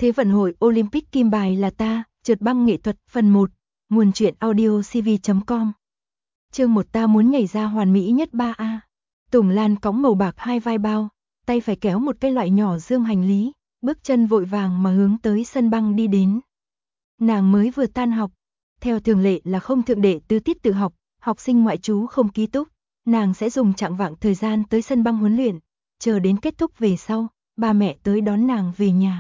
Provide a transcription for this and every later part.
Thế vận hội Olympic kim bài là ta, trượt băng nghệ thuật phần 1, nguồn truyện audio cv.com. Chương 1 ta muốn nhảy ra hoàn mỹ nhất 3A. Tùng Lan cõng màu bạc hai vai bao, tay phải kéo một cái loại nhỏ dương hành lý, bước chân vội vàng mà hướng tới sân băng đi đến. Nàng mới vừa tan học, theo thường lệ là không thượng đệ tứ tiết tự học, học sinh ngoại trú không ký túc, nàng sẽ dùng chạng vạng thời gian tới sân băng huấn luyện, chờ đến kết thúc về sau, ba mẹ tới đón nàng về nhà.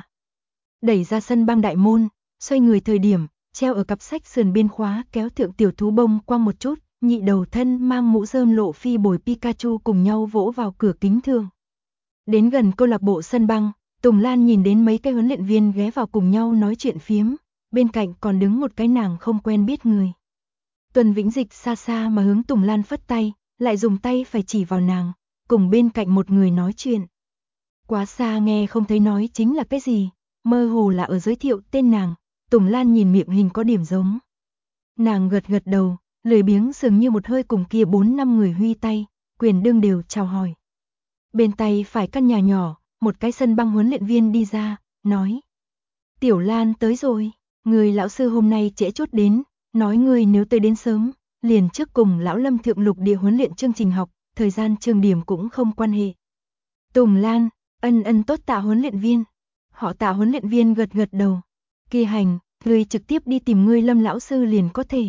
Đẩy ra sân băng đại môn, xoay người thời điểm, treo ở cặp sách sườn biên khóa kéo thượng tiểu thú bông quăng một chút, nhị đầu thân mang mũ rơm lộ phi bồi Pikachu cùng nhau vỗ vào cửa kính thường. Đến gần câu lạc bộ sân băng, Tùng Lan nhìn đến mấy cái huấn luyện viên ghé vào cùng nhau nói chuyện phiếm, bên cạnh còn đứng một cái nàng không quen biết người. Tuần Vĩnh Dịch xa xa mà hướng Tùng Lan phất tay, lại dùng tay phải chỉ vào nàng, cùng bên cạnh một người nói chuyện. Quá xa nghe không thấy nói chính là cái gì, mơ hồ là ở giới thiệu tên nàng. Tùng Lan nhìn miệng hình có điểm giống. Nàng gật gật đầu, lười biếng dường như một hơi cùng kia 4-5 người huy tay, quyền đương đều chào hỏi. Bên tay phải căn nhà nhỏ, một cái sân băng huấn luyện viên đi ra, nói: Tiểu Lan tới rồi, người lão sư hôm nay trễ chút đến, nói người nếu tới đến sớm, liền trước cùng lão Lâm thượng lục địa huấn luyện chương trình học, thời gian trường điểm cũng không quan hệ. Tùng Lan, ân tốt Tạ huấn luyện viên. Họ Tạ huấn luyện viên gật gật đầu. Kỳ hành, người trực tiếp đi tìm ngươi Lâm lão sư liền có thể.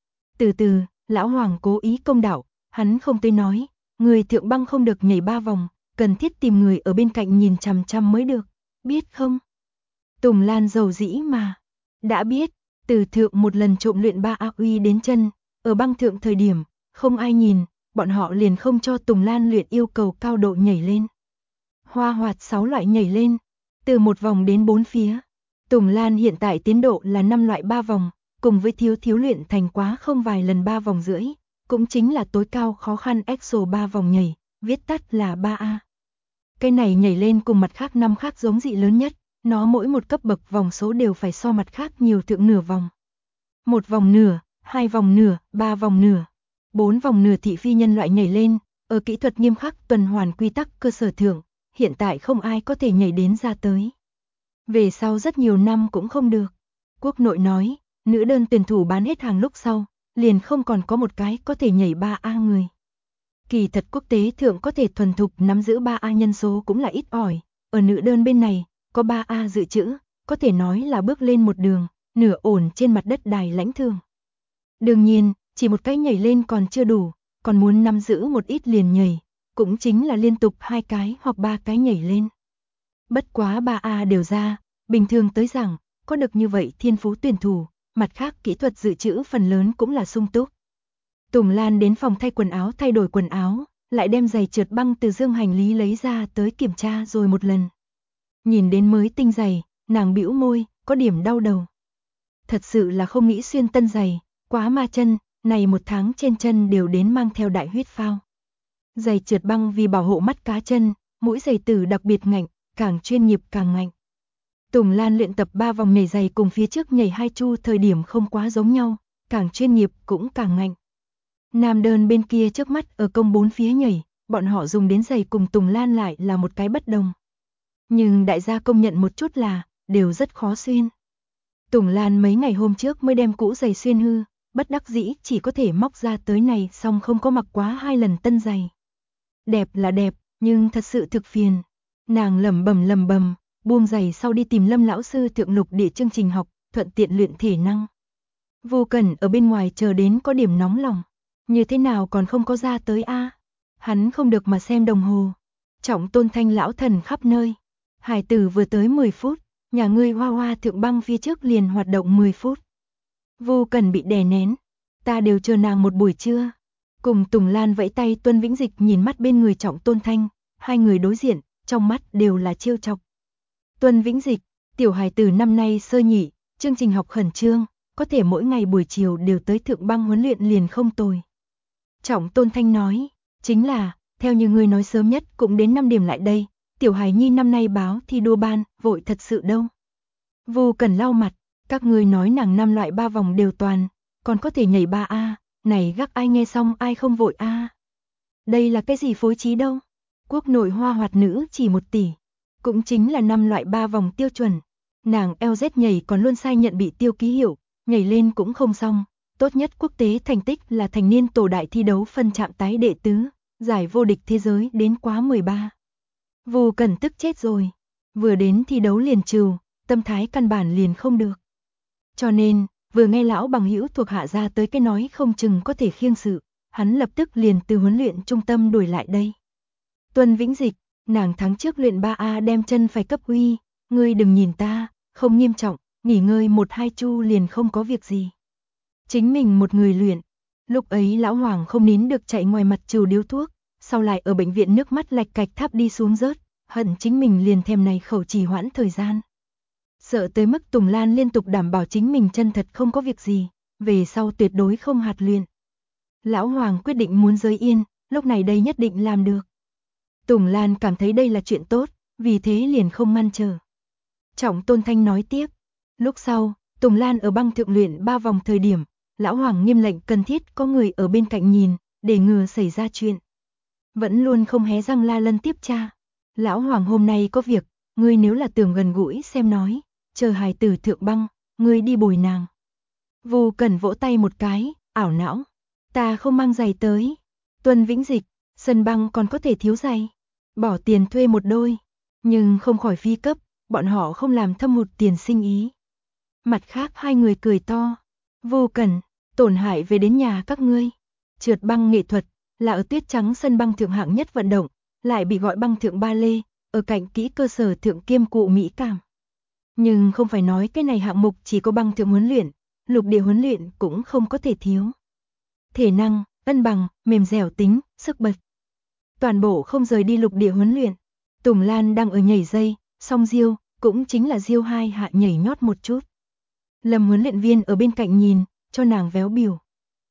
Từ từ, lão Hoàng cố ý công đạo, hắn không tới nói, người thượng băng không được nhảy 3 vòng, cần thiết tìm người ở bên cạnh nhìn chằm chằm mới được, biết không? Tùng Lan dầu dĩ mà, đã biết, từ thượng một lần trộm luyện 3A uy đến chân, ở băng thượng thời điểm, không ai nhìn, bọn họ liền không cho Tùng Lan luyện yêu cầu cao độ nhảy lên. Hoa hoạt 6 loại nhảy lên, từ 1 vòng đến 4 phía. Tùng Lan hiện tại tiến độ là 5 loại 3 vòng, cùng với thiếu luyện thành quá không vài lần 3 vòng rưỡi, cũng chính là tối cao khó khăn EXO 3 vòng nhảy, viết tắt là 3A. Cái này nhảy lên cùng mặt khác 5 khác giống dị lớn nhất, nó mỗi một cấp bậc vòng số đều phải so mặt khác nhiều thượng nửa vòng. 1 vòng nửa, 2 vòng nửa, 3 vòng nửa, 4 vòng nửa thị phi nhân loại nhảy lên, ở kỹ thuật nghiêm khắc tuần hoàn quy tắc cơ sở thượng, hiện tại không ai có thể nhảy đến ra tới. Về sau rất nhiều năm cũng không được. Quốc nội nói, nữ đơn tuyển thủ bán hết hàng lúc sau, liền không còn có một cái có thể nhảy 3A người. Kỳ thật quốc tế thượng có thể thuần thục nắm giữ 3A nhân số cũng là ít ỏi, ở nữ đơn bên này, có 3A dự trữ, có thể nói là bước lên một đường, nửa ổn trên mặt đất đài lãnh thường. Đương nhiên, chỉ một cái nhảy lên còn chưa đủ, còn muốn nắm giữ một ít liền nhảy, cũng chính là liên tục 2 cái hoặc 3 cái nhảy lên. Bất quá 3A đều ra, bình thường tới rằng, có được như vậy thiên phú tuyển thủ, mặt khác kỹ thuật dự trữ phần lớn cũng là sung túc. Tùng Lan đến phòng thay quần áo thay đổi quần áo, lại đem giày trượt băng từ dương hành lý lấy ra tới kiểm tra rồi một lần. Nhìn đến mới tinh giày, nàng bĩu môi, có điểm đau đầu. Thật sự là không nghĩ xuyên tân giày, quá ma chân, này 1 tháng trên chân đều đến mang theo đại huyết phao. Giày trượt băng vì bảo hộ mắt cá chân, mũi giày tử đặc biệt ngạnh, càng chuyên nghiệp càng ngạnh. Tùng Lan luyện tập 3 vòng nhảy giày cùng phía trước nhảy 2 chu thời điểm không quá giống nhau, càng chuyên nghiệp cũng càng ngạnh. Nam đơn bên kia trước mắt ở công 4 phía nhảy, bọn họ dùng đến giày cùng Tùng Lan lại là một cái bất đồng. Nhưng đại gia công nhận một chút là, đều rất khó xuyên. Tùng Lan mấy ngày hôm trước mới đem cũ giày xuyên hư, bất đắc dĩ chỉ có thể móc ra tới này xong không có mặc quá 2 lần tân giày. Đẹp là đẹp, nhưng thật sự thực phiền. Nàng lẩm bẩm, buông giày sau đi tìm Lâm lão sư thượng lục địa chương trình học, thuận tiện luyện thể năng. Vô Cẩn ở bên ngoài chờ đến có điểm nóng lòng, như thế nào còn không có ra tới a? Hắn không được mà xem đồng hồ. Trọng Tôn Thanh lão thần khắp nơi. Hải tử vừa tới 10 phút, nhà ngươi Hoa Hoa thượng băng phía trước liền hoạt động 10 phút. Vô Cẩn bị đè nén, ta đều chờ nàng một buổi trưa. Cùng Tùng Lan vẫy tay Tuân Vĩnh Dịch nhìn mắt bên người Trọng Tôn Thanh, hai người đối diện, trong mắt đều là trêu chọc. Tuân Vĩnh Dịch, tiểu hài tử năm nay sơ nhị, chương trình học khẩn trương, có thể mỗi ngày buổi chiều đều tới thượng băng huấn luyện liền không tồi. Trọng Tôn Thanh nói, chính là, theo như ngươi nói sớm nhất cũng đến 5 điểm lại đây, tiểu hài nhi năm nay báo thi đua ban, vội thật sự đâu. Vô Cần lau mặt, các ngươi nói nàng 5 loại 3 vòng đều toàn, còn có thể nhảy 3A, này gác ai nghe xong ai không vội a. Đây là cái gì phối trí đâu? Quốc nội hoa hoạt nữ chỉ 1 tỷ, cũng chính là 5 loại 3 vòng tiêu chuẩn. Nàng LZ nhảy còn luôn sai nhận bị tiêu ký hiệu, nhảy lên cũng không xong. Tốt nhất quốc tế thành tích là thành niên tổ đại thi đấu phân chạm tái đệ tứ, giải vô địch thế giới đến quá 13. Vu Cẩn tức chết rồi. Vừa đến thi đấu liền trừ, tâm thái căn bản liền không được. Cho nên, vừa nghe lão bằng hữu thuộc hạ ra tới cái nói không chừng có thể khiêng sự, hắn lập tức liền từ huấn luyện trung tâm đuổi lại đây. Tuân Vĩnh Dịch, nàng tháng trước luyện 3A đem chân phải cấp huy, ngươi đừng nhìn ta, không nghiêm trọng, nghỉ ngơi 1-2 chu liền không có việc gì. Chính mình một người luyện, lúc ấy lão Hoàng không nín được chạy ngoài mặt trừ điếu thuốc, sau lại ở bệnh viện nước mắt lạch cạch tháp đi xuống rớt, hận chính mình liền thèm này khẩu trì hoãn thời gian. Sợ tới mức Tùng Lan liên tục đảm bảo chính mình chân thật không có việc gì, về sau tuyệt đối không hạt luyện. Lão Hoàng quyết định muốn giới yên, lúc này đây nhất định làm được. Tùng Lan cảm thấy đây là chuyện tốt, vì thế liền không ngăn trở. Trọng Tôn Thanh nói tiếp, lúc sau, Tùng Lan ở băng thượng luyện 3 vòng thời điểm, Lão Hoàng nghiêm lệnh cần thiết có người ở bên cạnh nhìn, để ngừa xảy ra chuyện. Vẫn luôn không hé răng La Lân tiếp tra. Lão Hoàng hôm nay có việc, ngươi nếu là tưởng gần gũi xem nói, chờ hài tử thượng băng, ngươi đi bồi nàng. Vu Cẩn vỗ tay một cái, ảo não. Ta không mang giày tới. Tuân Vĩnh Dịch, sân băng còn có thể thiếu giày. Bỏ tiền thuê một đôi. Nhưng không khỏi phi cấp, bọn họ không làm thâm hụt tiền sinh ý. Mặt khác hai người cười to. Vu Cẩn, tổn hại về đến nhà các ngươi. Trượt băng nghệ thuật, là ở tuyết trắng sân băng thượng hạng nhất vận động, lại bị gọi băng thượng ba lê, ở cạnh kỹ cơ sở thượng kiêm cụ mỹ cảm. Nhưng không phải nói cái này hạng mục chỉ có băng thượng huấn luyện, lục địa huấn luyện cũng không có thể thiếu. Thể năng, cân bằng, mềm dẻo tính, sức bật. Toàn bộ không rời đi lục địa huấn luyện. Tùng Lan đang ở nhảy dây, song diêu, cũng chính là diêu 2 hạ nhảy nhót một chút. Lâm huấn luyện viên ở bên cạnh nhìn, cho nàng véo biểu.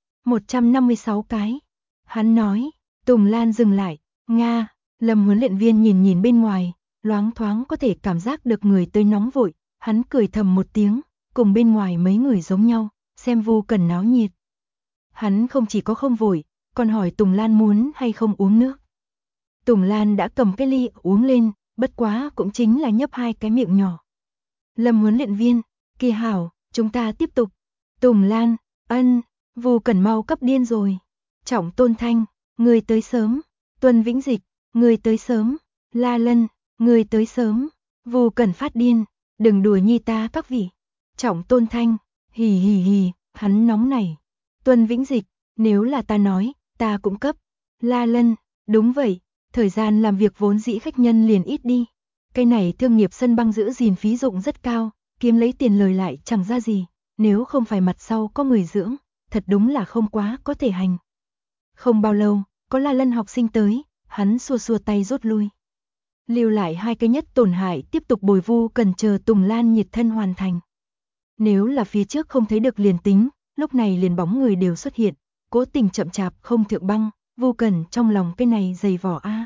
156 cái. Hắn nói, Tùng Lan dừng lại, Nga, Lâm huấn luyện viên nhìn nhìn bên ngoài, loáng thoáng có thể cảm giác được người tới nóng vội, hắn cười thầm một tiếng, cùng bên ngoài mấy người giống nhau, xem Vu Cẩn náo nhiệt. Hắn không chỉ có không vội, còn hỏi Tùng Lan muốn hay không uống nước. Tùng Lan đã cầm cái ly uống lên, bất quá cũng chính là nhấp 2 cái miệng nhỏ. Lâm huấn luyện viên, kỳ hảo, chúng ta tiếp tục. Tùng Lan, ân, Vu Cẩn mau cấp điên rồi. Trọng Tôn Thanh, người tới sớm. Tuân Vĩnh Dịch, người tới sớm. La Lân, người tới sớm. Vu Cẩn phát điên, đừng đùa nhi ta các vị. Trọng Tôn Thanh, hì hì hì, hắn nóng này. Tuân Vĩnh Dịch, nếu là ta nói, ta cũng cấp. La Lân, đúng vậy, thời gian làm việc vốn dĩ khách nhân liền ít đi. Cái này thương nghiệp sân băng giữ gìn phí dụng rất cao, kiếm lấy tiền lời lại chẳng ra gì, nếu không phải mặt sau có người dưỡng, thật đúng là không quá có thể hành. Không bao lâu, có La Lân học sinh tới, hắn xua xua tay rút lui. Lưu lại 2 cái nhất tổn hại tiếp tục bồi Vu cần chờ Tùng Lan nhiệt thân hoàn thành. Nếu là phía trước không thấy được liền tính, lúc này liền bóng người đều xuất hiện, cố tình chậm chạp không thượng băng, Vu Cẩn trong lòng cái này dày vỏ a.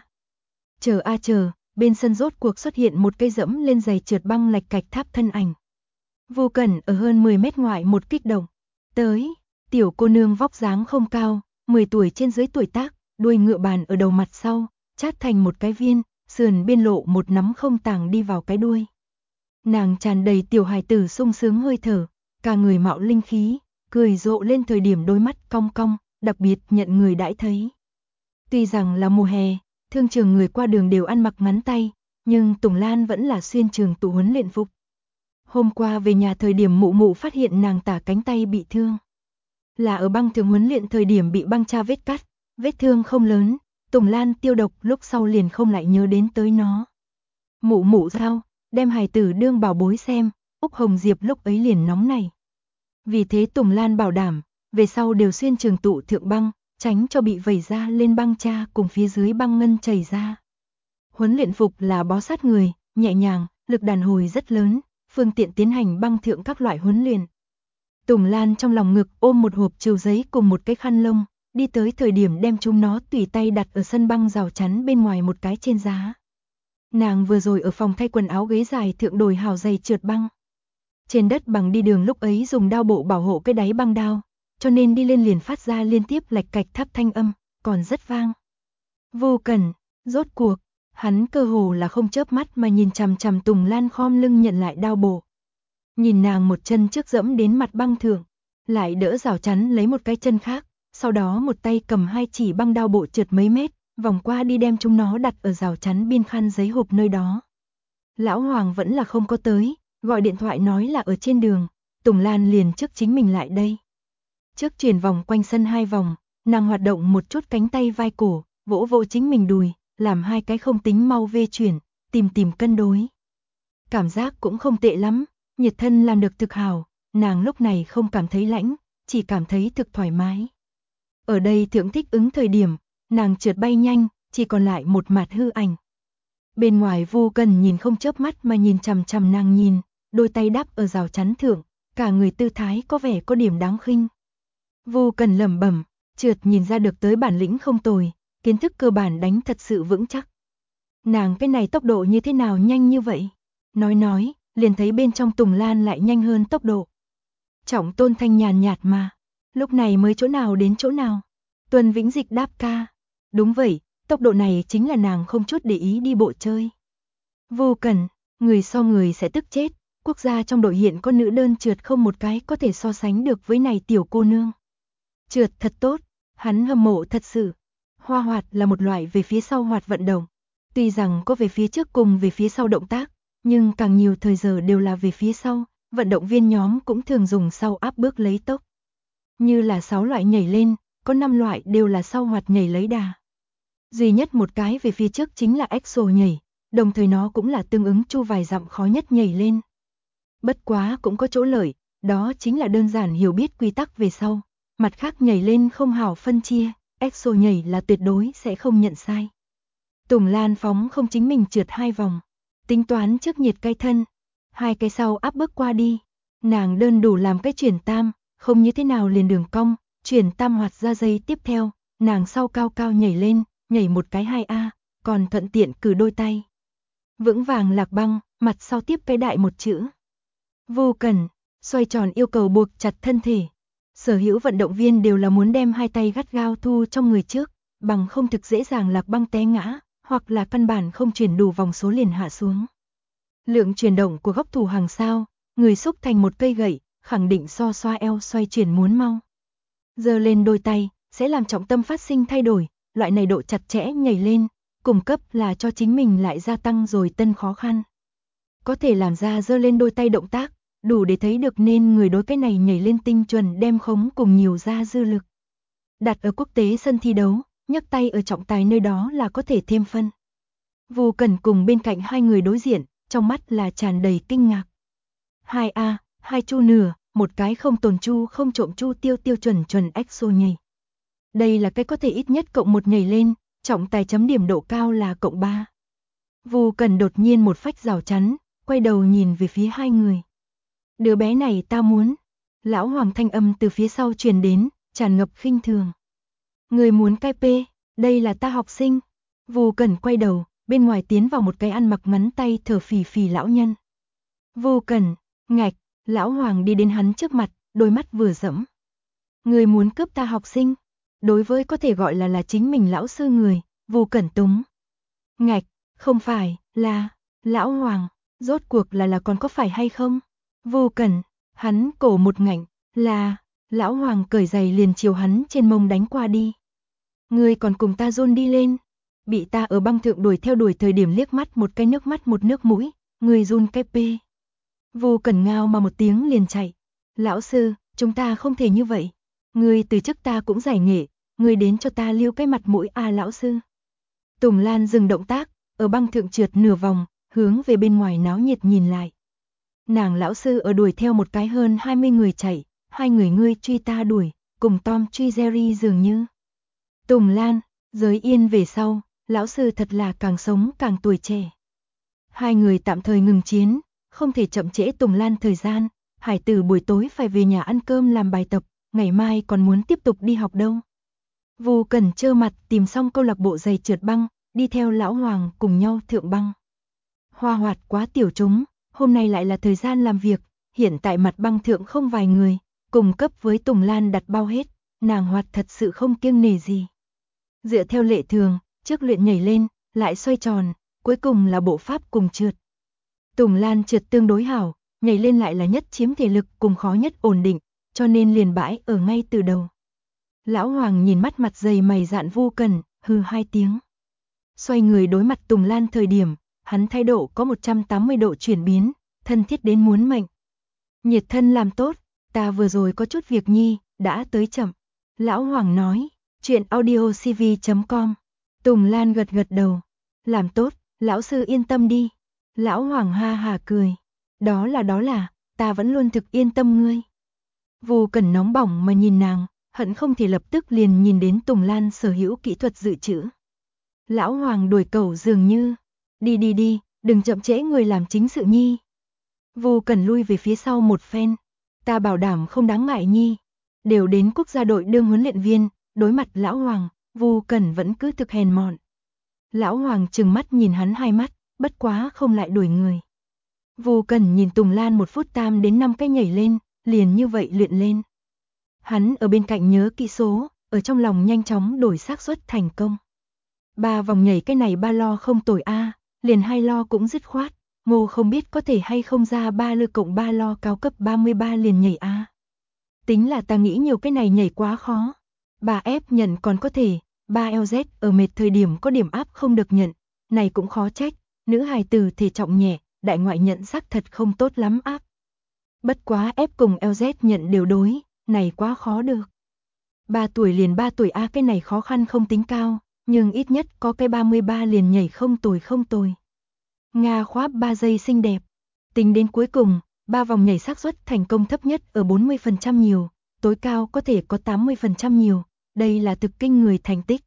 Chờ, bên sân rốt cuộc xuất hiện một cây dẫm lên giày trượt băng lạch cạch tháp thân ảnh. Vu Cẩn ở hơn 10 mét ngoại một kích động. Tới, tiểu cô nương vóc dáng không cao, 10 tuổi trên dưới tuổi tác, đuôi ngựa bàn ở đầu mặt sau, chát thành một cái viên, sườn biên lộ một nắm không tàng đi vào cái đuôi. Nàng tràn đầy tiểu hài tử sung sướng hơi thở, cả người mạo linh khí, cười rộ lên thời điểm đôi mắt cong cong, đặc biệt nhận người đãi thấy. Tuy rằng là mùa hè, thương trường người qua đường đều ăn mặc ngắn tay, nhưng Tùng Lan vẫn là xuyên trường tụ huấn luyện phục. Hôm qua về nhà thời điểm mụ mụ phát hiện nàng tả cánh tay bị thương. Là ở băng thường huấn luyện thời điểm bị băng tra vết cắt, vết thương không lớn, Tùng Lan tiêu độc lúc sau liền không lại nhớ đến tới nó. Mụ mụ sao, đem hài tử đương bảo bối xem, Úc Hồng Diệp lúc ấy liền nóng này. Vì thế Tùng Lan bảo đảm, về sau đều xuyên trường tụ thượng băng, tránh cho bị vẩy ra lên băng tra cùng phía dưới băng ngân chảy ra. Huấn luyện phục là bó sát người, nhẹ nhàng, lực đàn hồi rất lớn, phương tiện tiến hành băng thượng các loại huấn luyện. Tùng Lan trong lòng ngực ôm một hộp trừu giấy cùng một cái khăn lông, đi tới thời điểm đem chúng nó tùy tay đặt ở sân băng rào chắn bên ngoài một cái trên giá. Nàng vừa rồi ở phòng thay quần áo ghế dài thượng đồi hào giày trượt băng. Trên đất bằng đi đường lúc ấy dùng đao bộ bảo hộ cái đáy băng đao, cho nên đi lên liền phát ra liên tiếp lạch cạch tháp thanh âm, còn rất vang. Vô Cẩn, rốt cuộc, hắn cơ hồ là không chớp mắt mà nhìn chằm chằm Tùng Lan khom lưng nhận lại đao bộ, Nhìn nàng một chân trước dẫm đến mặt băng thượng, lại đỡ rào chắn lấy một cái chân khác, sau đó một tay cầm hai chỉ băng đao bộ trượt mấy mét, vòng qua đi đem chúng nó đặt ở rào chắn biên khăn giấy hộp nơi đó. Lão Hoàng vẫn là không có tới, gọi điện thoại nói là ở trên đường, Tùng Lan liền trước chính mình lại đây. Trước chuyển vòng quanh sân 2 vòng, nàng hoạt động một chút cánh tay vai cổ, vỗ vỗ chính mình đùi, làm 2 cái không tính mau vê chuyển, tìm cân đối. Cảm giác cũng không tệ lắm, nhiệt thân làm được thực hào, nàng lúc này không cảm thấy lãnh, chỉ cảm thấy thực thoải mái. Ở đây thượng thích ứng thời điểm, nàng trượt bay nhanh, chỉ còn lại một mạt hư ảnh. Bên ngoài Vu Cần nhìn không chớp mắt mà nhìn chằm chằm nàng nhìn, đôi tay đắp ở rào chắn thượng, cả người tư thái có vẻ có điểm đáng khinh. Vu Cần lẩm bẩm, trượt nhìn ra được tới bản lĩnh không tồi, kiến thức cơ bản đánh thật sự vững chắc. Nàng cái này tốc độ như thế nào nhanh như vậy? Nói, liền thấy bên trong Tùng Lan lại nhanh hơn tốc độ. Trọng Tôn thanh nhàn nhạt mà, lúc này mới chỗ nào đến chỗ nào. Tuân Vĩnh Dịch đáp ca, đúng vậy, tốc độ này chính là nàng không chút để ý đi bộ chơi. Vô Cần, người so người sẽ tức chết, quốc gia trong đội hiện có nữ đơn trượt không một cái có thể so sánh được với này tiểu cô nương. Trượt thật tốt, hắn hâm mộ thật sự. Hoa hoạt là một loại về phía sau hoạt vận động. Tuy rằng có về phía trước cùng về phía sau động tác, nhưng càng nhiều thời giờ đều là về phía sau, vận động viên nhóm cũng thường dùng sau áp bước lấy tốc. Như là 6 loại nhảy lên, có 5 loại đều là sau hoạt nhảy lấy đà. Duy nhất một cái về phía trước chính là exo nhảy, đồng thời nó cũng là tương ứng chu vài dặm khó nhất nhảy lên. Bất quá cũng có chỗ lợi, đó chính là đơn giản hiểu biết quy tắc về sau, mặt khác nhảy lên không hảo phân chia, exo nhảy là tuyệt đối sẽ không nhận sai. Tùng Lan phóng không chính mình trượt 2 vòng, tính toán trước nhiệt cái thân, 2 cái sau áp bước qua đi, nàng đơn đủ làm cái chuyển tam, không như thế nào liền đường cong, chuyển tam hoạt ra giây tiếp theo, nàng sau cao cao nhảy lên, nhảy một cái 2A, còn thuận tiện cử đôi tay. Vững vàng lạc băng, mặt sau tiếp cái đại một chữ. Vô Cần, xoay tròn yêu cầu buộc chặt thân thể. Sở hữu vận động viên đều là muốn đem 2 tay gắt gao thu trong người trước, bằng không thực dễ dàng lạc băng té ngã, hoặc là căn bản không chuyển đủ vòng số liền hạ xuống. Lượng chuyển động của góc thủ hàng sao, người xúc thành một cây gậy, khẳng định so xoa eo xoay chuyển muốn mau. Giơ lên đôi tay, sẽ làm trọng tâm phát sinh thay đổi, loại này độ chặt chẽ nhảy lên, cung cấp là cho chính mình lại gia tăng rồi tân khó khăn. Có thể làm ra giơ lên đôi tay động tác, đủ để thấy được nên người đối cái này nhảy lên tinh chuẩn đem khống cùng nhiều ra dư lực. Đặt ở quốc tế sân thi đấu, nhấc tay ở trọng tài nơi đó là có thể thêm phân. Vu Cần cùng bên cạnh 2 người đối diện, trong mắt là tràn đầy kinh ngạc. 2A, 2 chu nửa, một cái không tồn chu không trộm chu tiêu chuẩn exo nhảy. Đây là cái có thể ít nhất cộng 1 nhảy lên, trọng tài chấm điểm độ cao là cộng 3. Vu Cần đột nhiên một phách rào chắn, quay đầu nhìn về phía 2 người. Đứa bé này ta muốn. Lão Hoàng thanh âm từ phía sau truyền đến, tràn ngập khinh thường. Người muốn cái P, đây là ta học sinh. Vu Cần quay đầu, bên ngoài tiến vào một cái ăn mặc ngắn tay thở phì phì lão nhân. Vu Cần, ngạch, lão Hoàng đi đến hắn trước mặt, đôi mắt vừa dẫm. Người muốn cướp ta học sinh. Đối với có thể gọi là chính mình lão sư người, Vu Cẩn túng. Ngạch, không phải, là, lão Hoàng, rốt cuộc là còn có phải hay không? Vu Cẩn, hắn cổ một ngạnh, là, lão Hoàng cởi giày liền chiều hắn trên mông đánh qua đi. Ngươi còn cùng ta dôn đi lên, bị ta ở băng thượng đuổi thời điểm liếc mắt một cái nước mắt một nước mũi, ngươi run cái pê. Vu Cẩn ngao mà một tiếng liền chạy. Lão sư, chúng ta không thể như vậy. Ngươi từ chức ta cũng giải nghệ, ngươi đến cho ta lưu cái mặt mũi lão sư. Tùng Lan dừng động tác, ở băng thượng trượt nửa vòng, hướng về bên ngoài náo nhiệt nhìn lại. Nàng lão sư ở đuổi theo một cái hơn 20 người chạy, 2 người ngươi truy ta đuổi, cùng Tom truy Jerry dường như. Tùng Lan, giới yên về sau, lão sư thật là càng sống càng tuổi trẻ. 2 người tạm thời ngừng chiến, không thể chậm trễ Tùng Lan thời gian, hải tử buổi tối phải về nhà ăn cơm làm bài tập, ngày mai còn muốn tiếp tục đi học đâu. Vu Cần trơ mặt tìm xong câu lạc bộ giày trượt băng, đi theo lão Hoàng cùng nhau thượng băng. Hoa Hoạt quá tiểu chúng, hôm nay lại là thời gian làm việc, hiện tại mặt băng thượng không vài người, cùng cấp với Tùng Lan đặt bao hết, nàng Hoạt thật sự không kiêng nể gì. Dựa theo lệ thường, trước luyện nhảy lên, lại xoay tròn, cuối cùng là bộ pháp cùng trượt. Tùng Lan trượt tương đối hảo, nhảy lên lại là nhất chiếm thể lực cùng khó nhất ổn định, cho nên liền bãi ở ngay từ đầu. Lão Hoàng nhìn mắt mặt dày mày dạn Vu Cẩn, hừ hai tiếng. Xoay người đối mặt Tùng Lan thời điểm, hắn thái độ có 180 độ chuyển biến, thân thiết đến muốn mệnh. Nhiệt thân làm tốt, ta vừa rồi có chút việc nhi, đã tới chậm. Lão Hoàng nói, chuyện audiocv.com. Tùng Lan gật gật đầu. Làm tốt, lão sư yên tâm đi. Lão Hoàng ha hà cười. Đó là, ta vẫn luôn thực yên tâm ngươi. Vu Cẩn nóng bỏng mà nhìn nàng, hận không thể lập tức liền nhìn đến Tùng Lan sở hữu kỹ thuật dự trữ. Lão Hoàng đuổi cẩu dường như, đi, đừng chậm trễ người làm chính sự nhi. Vu Cẩn lui về phía sau một phen, ta bảo đảm không đáng ngại nhi. Đều đến quốc gia đội đương huấn luyện viên, đối mặt Lão Hoàng, Vu Cẩn vẫn cứ thực hèn mọn. Lão Hoàng trừng mắt nhìn hắn hai mắt, bất quá không lại đuổi người. Vu Cẩn nhìn Tùng Lan 1 phút tam đến 5 cái nhảy lên, liền như vậy luyện lên. Hắn ở bên cạnh nhớ kỹ số, ở trong lòng nhanh chóng đổi xác suất thành công. 3 vòng nhảy cái này 3 lo không tồi a, liền 2 lo cũng dứt khoát, Ngô không biết có thể hay không ra 3 lư cộng 3 lo cao cấp 33 liền nhảy a. Tính là ta nghĩ nhiều cái này nhảy quá khó. 3F nhận còn có thể, 3LZ ở mệt thời điểm có điểm áp không được nhận, này cũng khó trách, nữ hài tử thể trọng nhẹ, đại ngoại nhận xác thật không tốt lắm áp. Bất quá F cùng LZ nhận đều đối, này quá khó được. 3 tuổi liền 3 tuổi a, cái này khó khăn không tính cao, nhưng ít nhất có cái 33 liền nhảy không tồi. Nga khóa 3 giây xinh đẹp. Tính đến cuối cùng, 3 vòng nhảy xác suất thành công thấp nhất ở 40% nhiều, tối cao có thể có 80% nhiều, đây là thực kinh người thành tích.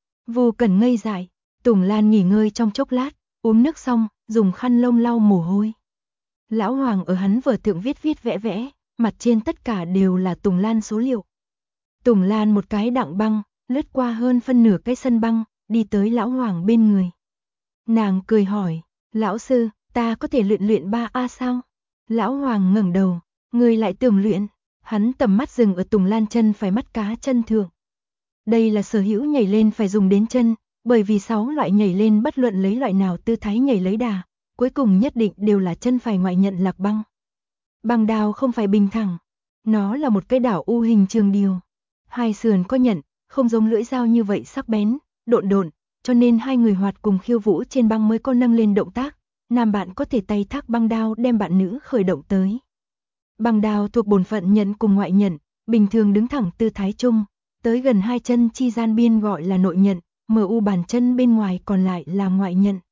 Vu Cẩn ngây dại, Tùng Lan nghỉ ngơi trong chốc lát, uống nước xong, dùng khăn lông lau mồ hôi. Lão Hoàng ở hắn vở thượng viết vẽ, mặt trên tất cả đều là Tùng Lan số liệu. Tùng Lan một cái đặng băng, lướt qua hơn phân nửa cái sân băng, đi tới Lão Hoàng bên người. Nàng cười hỏi, lão sư, ta có thể luyện 3A sao? Lão Hoàng ngẩng đầu, người lại tưởng luyện, hắn tầm mắt dừng ở Tùng Lan chân phải mắt cá chân thượng. Đây là sở hữu nhảy lên phải dùng đến chân, bởi vì 6 loại nhảy lên bất luận lấy loại nào tư thái nhảy lấy đà, cuối cùng nhất định đều là chân phải ngoại nhận lạc băng. Băng đào không phải bình thẳng, nó là một cái đảo u hình trường điều. Hai sườn có nhận, không giống lưỡi dao như vậy sắc bén, độn, cho nên hai người hoạt cùng khiêu vũ trên băng mới có nâng lên động tác, nam bạn có thể tay thác băng đao đem bạn nữ khởi động tới. Băng đao thuộc bổn phận nhận cùng ngoại nhận, bình thường đứng thẳng tư thái chung, tới gần hai chân chi gian biên gọi là nội nhận, MU bàn chân bên ngoài còn lại là ngoại nhận.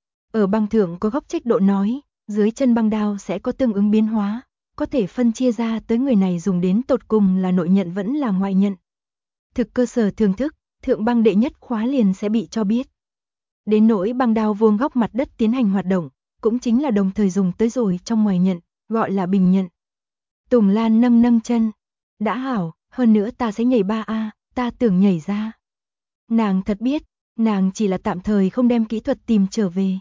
Ở băng thượng có góc trích độ nói, dưới chân băng đao sẽ có tương ứng biến hóa, có thể phân chia ra tới người này dùng đến tột cùng là nội nhận vẫn là ngoại nhận. Thực cơ sở thường thức, thượng băng đệ nhất khóa liền sẽ bị cho biết. Đến nỗi băng đao vuông góc mặt đất tiến hành hoạt động, cũng chính là đồng thời dùng tới rồi trong ngoài nhận, gọi là bình nhận. Tùng Lan nâng chân, đã hảo, hơn nữa ta sẽ nhảy 3A, ta tưởng nhảy ra. Nàng thật biết, nàng chỉ là tạm thời không đem kỹ thuật tìm trở về.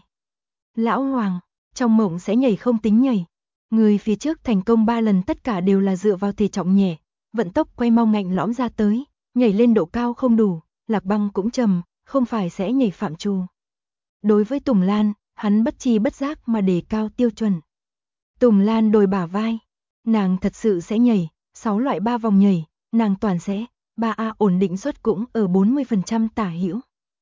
Lão Hoàng, trong mộng sẽ nhảy không tính nhảy. Người phía trước thành công 3 lần tất cả đều là dựa vào thể trọng nhẹ, vận tốc quay mau ngạnh lõm ra tới, nhảy lên độ cao không đủ, lạc băng cũng trầm, không phải sẽ nhảy phạm trù. Đối với Tùng Lan, hắn bất tri bất giác mà đề cao tiêu chuẩn. Tùng Lan đồi bả vai, nàng thật sự sẽ nhảy, 6 loại 3 vòng nhảy, nàng toàn sẽ, 3A ổn định suất cũng ở 40% tả hữu.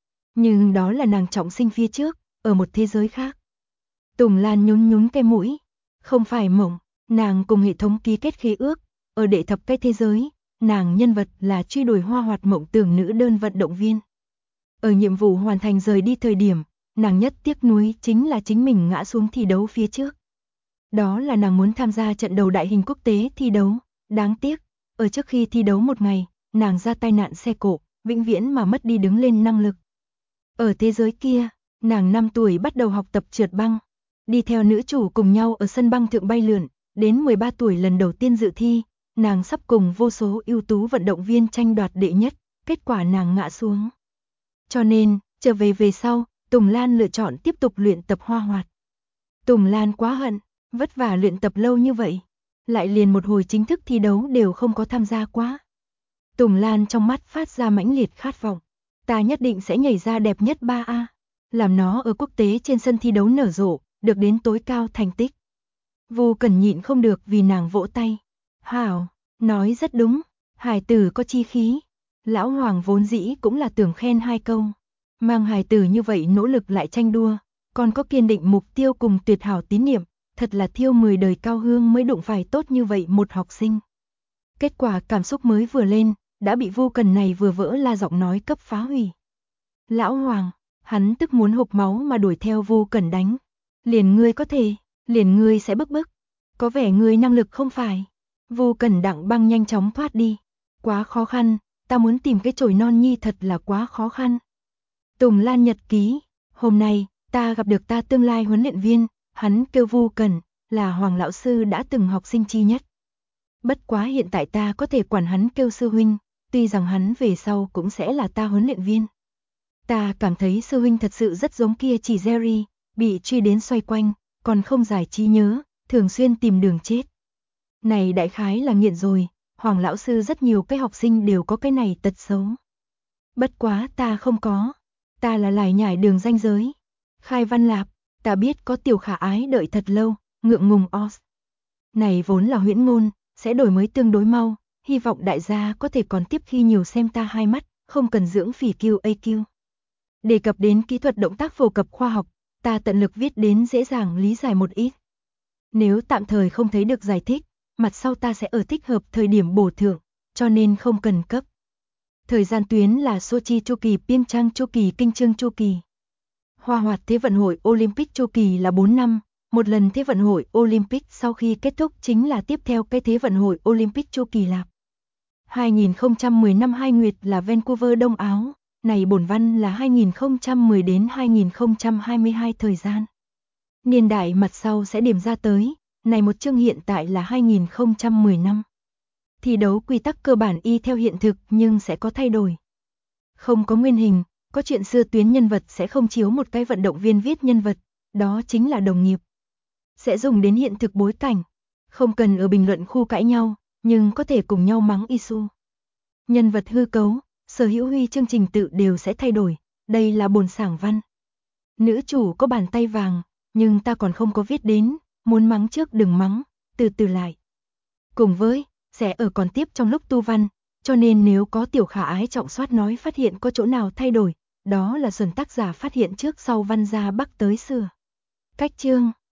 Nhưng đó là nàng trọng sinh phía trước, ở một thế giới khác. Tùng Lan nhún cái mũi, không phải mộng, nàng cùng hệ thống ký kết khế ước, ở đệ thập cái thế giới, nàng nhân vật là truy đuổi hoa hoạt mộng tưởng nữ đơn vận động viên. Ở nhiệm vụ hoàn thành rời đi thời điểm, nàng nhất tiếc nuối chính là chính mình ngã xuống thi đấu phía trước. Đó là nàng muốn tham gia trận đầu đại hình quốc tế thi đấu, đáng tiếc, ở trước khi thi đấu một ngày, nàng ra tai nạn xe cộ, vĩnh viễn mà mất đi đứng lên năng lực. Ở thế giới kia, nàng 5 tuổi bắt đầu học tập trượt băng, đi theo nữ chủ cùng nhau ở sân băng thượng bay lượn, đến 13 tuổi lần đầu tiên dự thi, nàng sắp cùng vô số ưu tú vận động viên tranh đoạt đệ nhất, kết quả nàng ngã xuống. Cho nên, trở về sau, Tùng Lan lựa chọn tiếp tục luyện tập hoa hoạt. Tùng Lan quá hận, vất vả luyện tập lâu như vậy, lại liền một hồi chính thức thi đấu đều không có tham gia quá. Tùng Lan trong mắt phát ra mãnh liệt khát vọng, ta nhất định sẽ nhảy ra đẹp nhất 3A, làm nó ở quốc tế trên sân thi đấu nở rộ, được đến tối cao thành tích. Vô Cẩn nhịn không được vì nàng vỗ tay. Hảo, nói rất đúng, hài tử có chi khí. Lão Hoàng vốn dĩ cũng là tưởng khen 2 câu. Mang hài tử như vậy nỗ lực lại tranh đua, còn có kiên định mục tiêu cùng tuyệt hảo tín niệm, thật là thiêu 10 đời cao hương mới đụng phải tốt như vậy một học sinh. Kết quả cảm xúc mới vừa lên, đã bị Vô Cẩn này vừa vỡ la giọng nói cấp phá hủy. Lão Hoàng, hắn tức muốn hộc máu mà đuổi theo Vô Cẩn đánh. Liền ngươi có thể, liền ngươi sẽ bức. Có vẻ ngươi năng lực không phải. Vô Cẩn Đặng Băng nhanh chóng thoát đi. Quá khó khăn, ta muốn tìm cái chổi non nhi thật là quá khó khăn. Tùng Lan nhật ký, hôm nay, ta gặp được ta tương lai huấn luyện viên, hắn kêu Vô Cẩn, là Hoàng lão sư đã từng học sinh chi nhất. Bất quá hiện tại ta có thể quản hắn kêu sư huynh, tuy rằng hắn về sau cũng sẽ là ta huấn luyện viên. Ta cảm thấy sư huynh thật sự rất giống kia chỉ Jerry, bị truy đến xoay quanh, còn không giải trí nhớ, thường xuyên tìm đường chết. Này đại khái là nghiện rồi, Hoàng lão sư rất nhiều cái học sinh đều có cái này tật xấu. Bất quá ta không có, ta là lải nhải đường ranh giới. Khai Văn Lạp, ta biết có Tiểu Khả Ái đợi thật lâu, ngượng ngùng os. Này vốn là huyễn ngôn, sẽ đổi mới tương đối mau, hy vọng đại gia có thể còn tiếp khi nhiều xem ta hai mắt, không cần dưỡng phỉ QAQ. Đề cập đến kỹ thuật động tác phổ cập khoa học, ta tận lực viết đến dễ dàng lý giải một ít. Nếu tạm thời không thấy được giải thích, mặt sau ta sẽ ở thích hợp thời điểm bổ thưởng, cho nên không cần cấp. Thời gian tuyến là Sochi chu kỳ, Pyeongchang chu kỳ, Kinh Chương chu kỳ. Hoa Hoạt Thế vận hội Olympic chu kỳ là 4 năm, một lần Thế vận hội Olympic sau khi kết thúc chính là tiếp theo cái Thế vận hội Olympic chu kỳ lạp. 2010 năm 2 nguyệt là Vancouver Đông Áo, này bổn văn là 2010 đến 2022 thời gian. Niên đại mặt sau sẽ điểm ra tới, này một chương hiện tại là 2010 năm. Thi đấu quy tắc cơ bản y theo hiện thực nhưng sẽ có thay đổi. Không có nguyên hình, có chuyện xưa tuyến nhân vật sẽ không chiếu một cái vận động viên viết nhân vật, đó chính là đồng nghiệp. Sẽ dùng đến hiện thực bối cảnh, không cần ở bình luận khu cãi nhau, nhưng có thể cùng nhau mắng Isu. Nhân vật hư cấu, sở hữu huy chương trình tự đều sẽ thay đổi, đây là bổn sảng văn. Nữ chủ có bàn tay vàng, nhưng ta còn không có viết đến, muốn mắng trước đừng mắng, từ từ lại. Cùng với, sẽ ở còn tiếp trong lúc tu văn, cho nên nếu có Tiểu Khả Ái trọng soát nói phát hiện có chỗ nào thay đổi, đó là xuân tác giả phát hiện trước sau văn ra bắc tới sửa. Cách chương